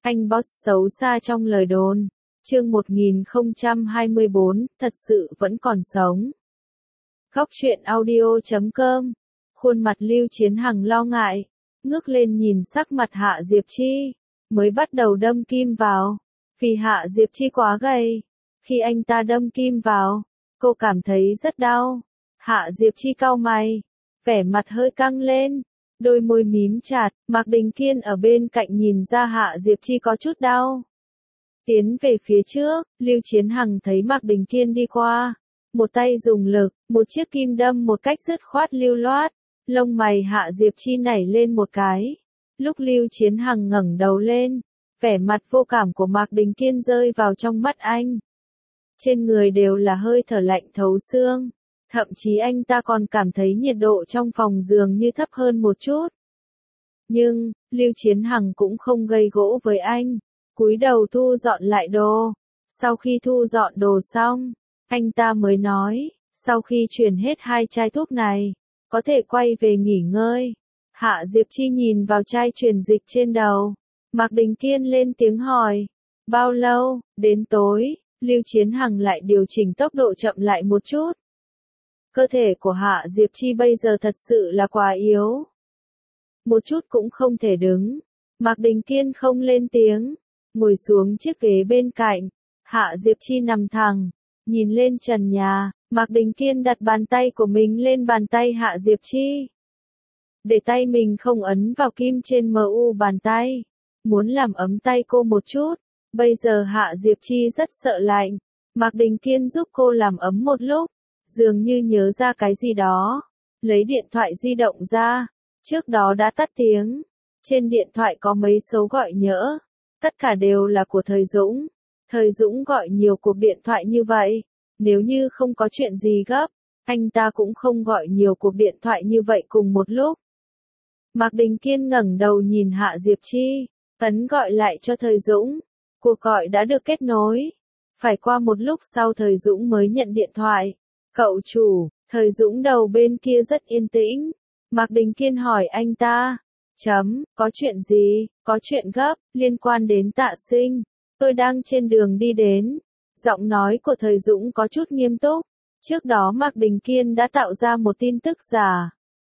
Anh boss xấu xa trong lời đồn. Chương 1024, thật sự vẫn còn sống. Góc truyện audio.com. Khuôn mặt Lưu Chiến Hằng lo ngại, ngước lên nhìn sắc mặt Hạ Diệp Chi, mới bắt đầu đâm kim vào. Vì Hạ Diệp Chi quá gầy, khi anh ta đâm kim vào, cô cảm thấy rất đau. Hạ Diệp Chi cau mày, vẻ mặt hơi căng lên, đôi môi mím chặt. Mạc Đình Kiên ở bên cạnh nhìn ra Hạ Diệp Chi có chút đau. Tiến về phía trước, Lưu Chiến Hằng thấy Mạc Đình Kiên đi qua, một tay dùng lực, một chiếc kim đâm một cách dứt khoát lưu loát. Lông mày Hạ Diệp Chi nảy lên một cái. Lúc Lưu Chiến Hằng ngẩng đầu lên, vẻ mặt vô cảm của Mạc Đình Kiên rơi vào trong mắt anh. Trên người đều là hơi thở lạnh thấu xương, thậm chí anh ta còn cảm thấy nhiệt độ trong phòng dường như thấp hơn một chút. Nhưng, Lưu Chiến Hằng cũng không gây gỗ với anh, cúi đầu thu dọn lại đồ. Sau khi thu dọn đồ xong, anh ta mới nói, sau khi chuyển hết 2 chai thuốc này, có thể quay về nghỉ ngơi. Hạ Diệp Chi nhìn vào chai truyền dịch trên đầu. Mạc Đình Kiên lên tiếng hỏi, bao lâu? Đến tối. Lưu Chiến Hằng lại điều chỉnh tốc độ chậm lại một chút. Cơ thể của Hạ Diệp Chi bây giờ thật sự là quá yếu. Một chút cũng không thể đứng. Mạc Đình Kiên không lên tiếng, ngồi xuống chiếc ghế bên cạnh. Hạ Diệp Chi nằm thẳng, nhìn lên trần nhà. Mạc Đình Kiên đặt bàn tay của mình lên bàn tay Hạ Diệp Chi, để tay mình không ấn vào kim trên mu bàn tay, muốn làm ấm tay cô một chút. Bây giờ Hạ Diệp Chi rất sợ lạnh. Mạc Đình Kiên giúp cô làm ấm một lúc, dường như nhớ ra cái gì đó, lấy điện thoại di động ra, trước đó đã tắt tiếng. Trên điện thoại có mấy số gọi nhỡ, tất cả đều là của Thời Dũng. Thời Dũng gọi nhiều cuộc điện thoại như vậy, nếu như không có chuyện gì gấp, anh ta cũng không gọi nhiều cuộc điện thoại như vậy cùng một lúc. Mạc Đình Kiên ngẩng đầu nhìn Hạ Diệp Chi, ấn gọi lại cho Thời Dũng. Cuộc gọi đã được kết nối. Phải qua một lúc sau Thời Dũng mới nhận điện thoại. Cậu chủ. Thời Dũng đầu bên kia rất yên tĩnh. Mạc Đình Kiên hỏi anh ta. Có chuyện gì? Có chuyện gấp, liên quan đến Tạ Sinh. Tôi đang trên đường đi đến. Giọng nói của Thời Dũng có chút nghiêm túc. Trước đó Mạc Đình Kiên đã tạo ra một tin tức giả,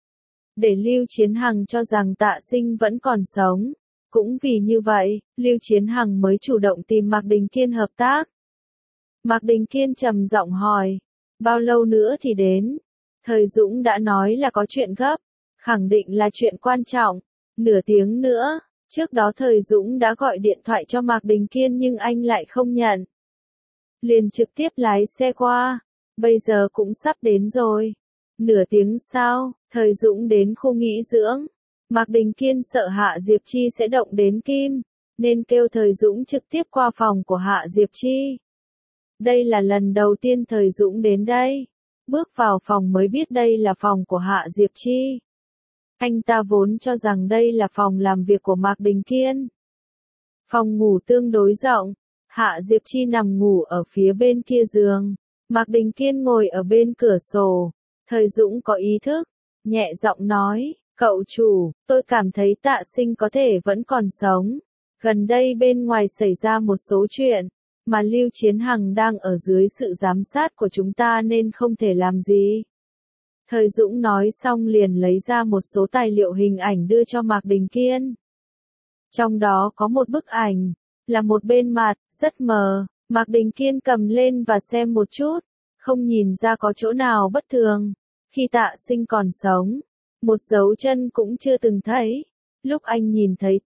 để Lưu Chiến Hằng cho rằng Tạ Sinh vẫn còn sống. Cũng vì như vậy, Lưu Chiến Hằng mới chủ động tìm Mạc Đình Kiên hợp tác. Mạc Đình Kiên trầm giọng hỏi, bao lâu nữa thì đến? Thời Dũng đã nói là có chuyện gấp, khẳng định là chuyện quan trọng. Nửa tiếng nữa. Trước đó Thời Dũng đã gọi điện thoại cho Mạc Đình Kiên nhưng anh lại không nhận, liền trực tiếp lái xe qua. Bây giờ cũng sắp đến rồi. Nửa tiếng sau, Thời Dũng đến khu nghỉ dưỡng. Mạc Đình Kiên sợ Hạ Diệp Chi sẽ động đến kim, nên kêu Thời Dũng trực tiếp qua phòng của Hạ Diệp Chi. Đây là lần đầu tiên Thời Dũng đến đây. Bước vào phòng mới biết đây là phòng của Hạ Diệp Chi. Anh ta vốn cho rằng đây là phòng làm việc của Mạc Đình Kiên. Phòng ngủ tương đối rộng. Hạ Diệp Chi nằm ngủ ở phía bên kia giường. Mạc Đình Kiên ngồi ở bên cửa sổ. Thời Dũng có ý thức, nhẹ giọng nói, cậu chủ, tôi cảm thấy Tạ Sinh có thể vẫn còn sống. Gần đây bên ngoài xảy ra một số chuyện, mà Lưu Chiến Hằng đang ở dưới sự giám sát của chúng ta nên không thể làm gì. Thời Dũng nói xong liền lấy ra một số tài liệu hình ảnh đưa cho Mạc Đình Kiên. Trong đó có một bức ảnh, là một bên mặt, rất mờ. Mạc Đình Kiên cầm lên và xem một chút, không nhìn ra có chỗ nào bất thường. Khi Tạ Sinh còn sống, một dấu chân cũng chưa từng thấy. Lúc anh nhìn thấy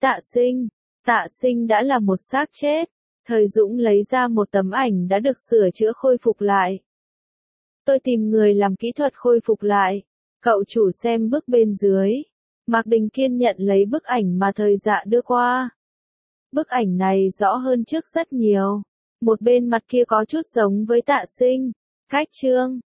Tạ Sinh đã là một xác chết. Thời Dũng lấy ra một tấm ảnh đã được sửa chữa khôi phục lại. Tôi tìm người làm kỹ thuật khôi phục lại. Cậu chủ xem bức bên dưới. Mạc Đình Kiên nhận lấy bức ảnh mà Thời Dạ đưa qua. Bức ảnh này rõ hơn trước rất nhiều. Một bên mặt kia có chút giống với Tạ Sinh. Cách trương,